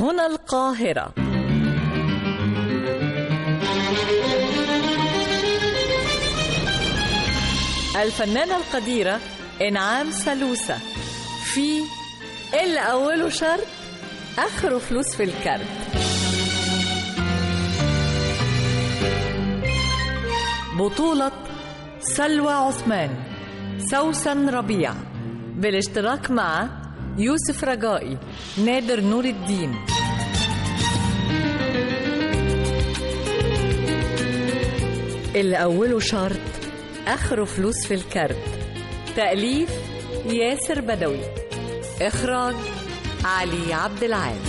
هنا القاهرة. الفنانة القديرة إنعام سالوسة في اللي أوله شرط آخره فلوس في الكارت. بطولة سلوى عثمان، سوسن ربيع، بالاشتراك مع يوسف رجائي، نادر نور الدين. اللي أوله شرط آخره فلوس في الكارت. تأليف ياسر بدوي، إخراج علي عبد العال.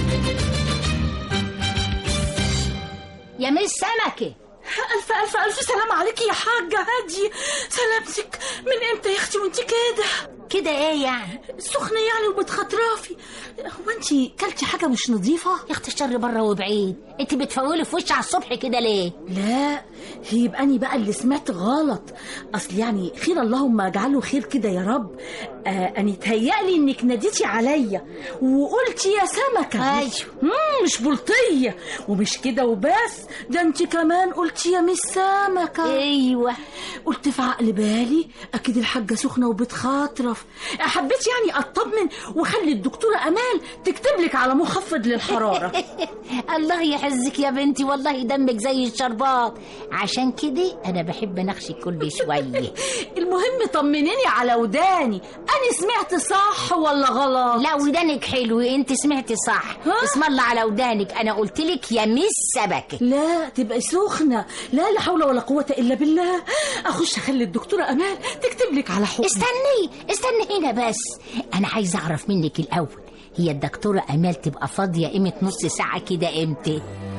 يا مس سمكة، ألف ألف ألف سلام عليك يا حاجة هادي. سلامتك من إمتى يا أختي وأنت كده إيه يعني؟ سخنة يعني وبتخطرافي. هو أنت كلتي حاجة مش نظيفة؟ يا أختي الشر بره وبعيد، أنت بتفولي في وشي على الصبح كده ليه؟ لا يبقى أني بقى اللي سمعت غلط. أصل يعني خير اللهم اجعله خير كده يا رب. أني تهيألي إنك ناديتي عليا وقلتي يا سمكة. أيوه مش بلطية. ومش كده وبس، ده أنت كمان قلتي يا مس سمكة. أيوه قلت في عقل بالي أكيد الحاجة سخنة وبتخاطرف. حبيت يعني أطمن وخلي الدكتورة أمال تكتب لك على مخفض للحرارة. الله يحزك يا بنتي، والله دمك زي الشربات، عشان كده أنا بحب نخشك كل شوية. المهم طمنيني على وداني، أنا سمعت صح ولا غلط؟ لا ودانك حلو، أنت سمعتي صح. اسم الله على ودانك، أنا قلت لك يا مس سمكة. لا تبقى سخنة. لا حول ولا قوة إلا بالله. أخش أخلي الدكتورة أمال تكتب لك على حقن. استني هنا بس، أنا عايزة أعرف منك الأول، هي الدكتورة أمال تبقى فاضية قيمة نص ساعة كده إمتى؟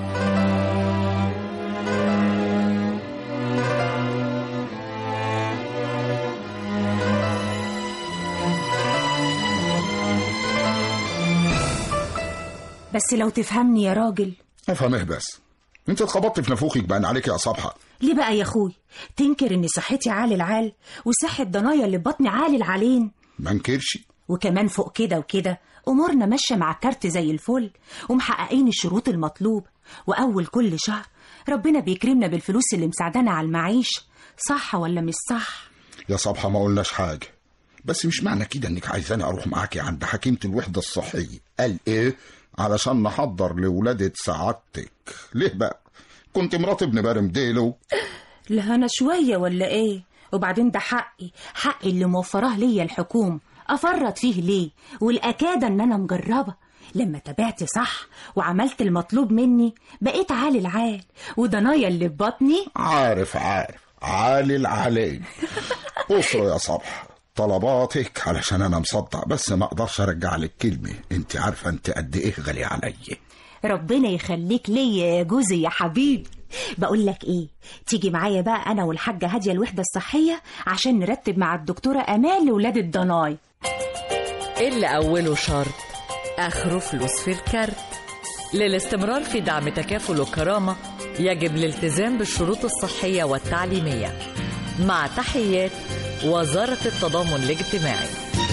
بس لو تفهمني يا راجل. افهم ايه بس؟ انت اتخبطت في نافوخك باين عليك يا صبحة. ليه بقى يا اخوي تنكر ان صحتي عال العال وصحة ضنايا اللي ببطني عال العالين؟ ما انكرش. وكمان فوق كده وكده امورنا ماشيه مع الكارت زي الفل ومحققين الشروط المطلوب، واول كل شهر ربنا بيكرمنا بالفلوس اللي مساعدانا على المعيش. صح ولا مش صح؟ يا صبحة ما قلناش حاجة، بس مش معنى كده انك عايزاني اروح معاكي عند حكيمة الوحدة الصحية. قال ايه؟ علشان نحضر لولادة سعادتك. ليه بقى؟ كنت مرات ابن بارم ديلو. لا انا شويه ولا ايه؟ وبعدين ده حقي اللي موفراه ليا الحكومه، افرط فيه ليه؟ والاكاده ان انا مجربه. لما تابعت صح وعملت المطلوب مني بقيت عالي العال، وضنايا اللي ببطني عارف عالي العالي. أسرة يا صبح طلباتك علشان انا مصدع، بس ما اقدرش ارجع لك كلمه. انت عارفه انت قد ايه غالي عليا. ربنا يخليك ليا يا جوزي يا حبيبي. بقول لك ايه، تيجي معايا بقى انا والحاجه هاديه الوحده الصحيه عشان نرتب مع الدكتوره امال لولاد الضناي. اللي أوله شرط آخره فلوس في الكارت. للاستمرار في دعم تكافل وكرامة يجب الالتزام بالشروط الصحية والتعليمية. مع تحيات وزارة التضامن الاجتماعي.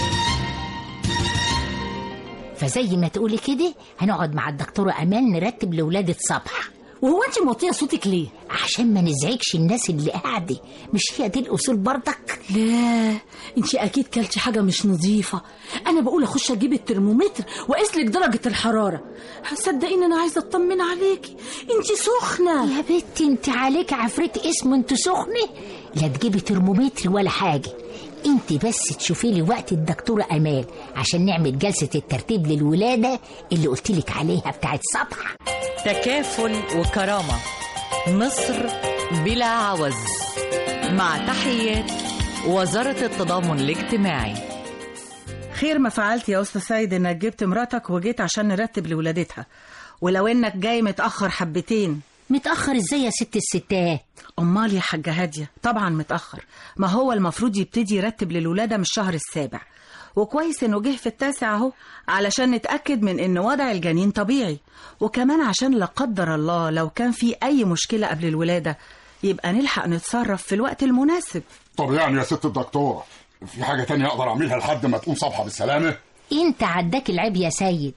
فزي ما تقولي كده هنقعد مع الدكتورة أمال نرتب لولادة صبح. وهو أنت موطية صوتك ليه؟ عشان ما نزعجش الناس اللي قاعدة، مش هي دي الأصول برضك؟ لا أنت أكيد كلتي حاجة مش نظيفة. أنا بقول أخش أجيب الترمومتر وأقيس لك درجة الحرارة. صدقيني أنا عايزة أطمن عليكي، أنت سخنة يا بنتي. أنت عليك عفريت اسمه أنت سخنة؟ لا تجيبي ترمومتر ولا حاجة، انت بس تشوفي لي وقت الدكتورة أمال عشان نعمل جلسة الترتيب للولادة اللي قلتلك عليها بتاعت صبح. تكافل وكرامة، مصر بلا عوز. مع تحيات وزارة التضامن الاجتماعي. خير ما فعلت يا أستاذ سيد إنك جبت مراتك وجيت عشان نرتب لولادتها، ولو إنك جاي متأخر حبتين. متأخر ازاي يا ست الستات؟ أمال يا حاجة هادية طبعا متأخر، ما هو المفروض يبتدي يرتب للولادة من الشهر السابع، وكويس إنه جه في التاسع أهو علشان نتأكد من إن وضع الجنين طبيعي، وكمان عشان لا قدر الله لو كان في أي مشكلة قبل الولادة يبقى نلحق نتصرف في الوقت المناسب. طب يعني يا ست الدكتورة في حاجة تانية أقدر أعملها لحد ما تقوم صبحة بالسلامة؟ انت عداك العيب يا سيد،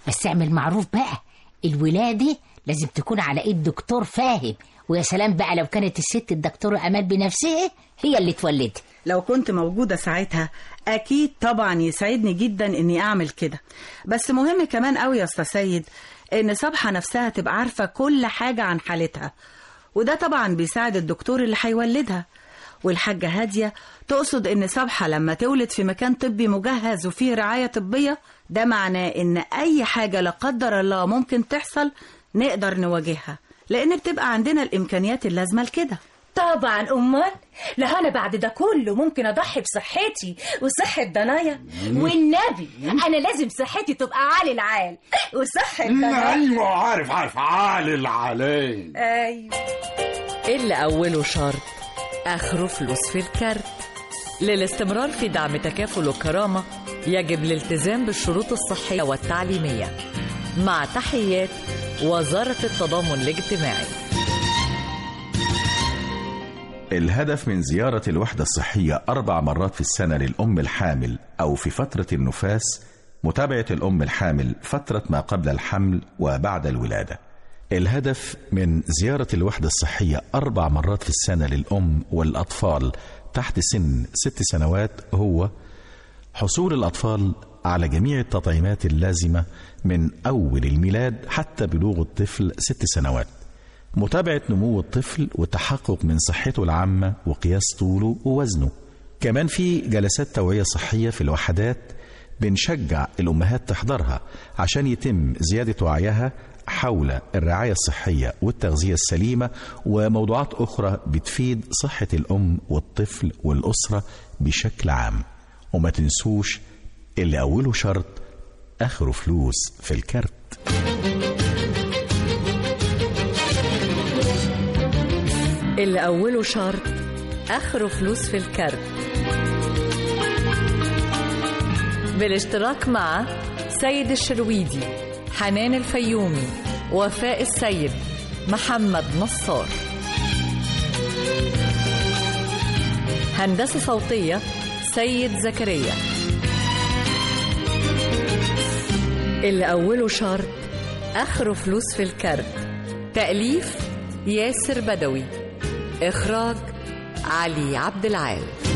بس اعمل معروف بقى، الولادة لازم تكون على ايد دكتور فاهم. ويا سلام بقى لو كانت الست الدكتورة أمال بنفسها هي اللي تولدها. لو كنت موجودة ساعتها أكيد طبعا يسعدني جدا إني أعمل كده. بس مهم كمان قوي يا أستاذ سيد إن صبحة نفسها تبقى عارفة كل حاجة عن حالتها، وده طبعا بيساعد الدكتور اللي هيولدها. والحاجة هادية تقصد إن صبحة لما تولد في مكان طبي مجهز وفيه رعاية طبية، ده معناه إن أي حاجة لا قدر الله ممكن تحصل نقدر نواجهها، لأن بتبقى عندنا الإمكانيات اللازمة لكده. طبعا أمال، لا أنا بعد ده كله ممكن أضحي بصحتي وصحة ضنايا، والنبي أنا لازم صحتي تبقى عالي العال وصحة ضنايا. أيوة عارف عالي العالين. أيوة. اللي أوله شرط آخره فلوس في الكارت. للاستمرار في دعم تكافل وكرامة يجب الالتزام بالشروط الصحية والتعليمية. مع تحيات وزارة التضامن الاجتماعي. الهدف من زيارة الوحدة الصحية 4 مرات في السنة للأم الحامل أو في فترة النفاس، متابعة الأم الحامل فترة ما قبل الحمل وبعد الولادة. الهدف من زيارة الوحدة الصحية 4 مرات في السنة للأم والأطفال تحت سن 6 سنوات هو حصول الأطفال على جميع التطعيمات اللازمة من أول الميلاد حتى بلوغ الطفل 6 سنوات، متابعة نمو الطفل والتحقق من صحته العامة وقياس طوله ووزنه. كمان في جلسات توعية صحية في الوحدات بنشجع الأمهات تحضرها عشان يتم زيادة وعيها حول الرعاية الصحية والتغذية السليمة وموضوعات أخرى بتفيد صحة الأم والطفل والأسرة بشكل عام. وما تنسوش اللي أوله شرط آخره فلوس في الكارت. اللي أوله شرط آخره فلوس في الكارت، بالاشتراك مع سيد الشرويدي، حنان الفيومي، وفاء السيد، محمد نصار. هندسة صوتية سيد زكريا. اللي أوله شرط آخره فلوس في الكارت. تأليف ياسر بدوي. إخراج علي عبد العال.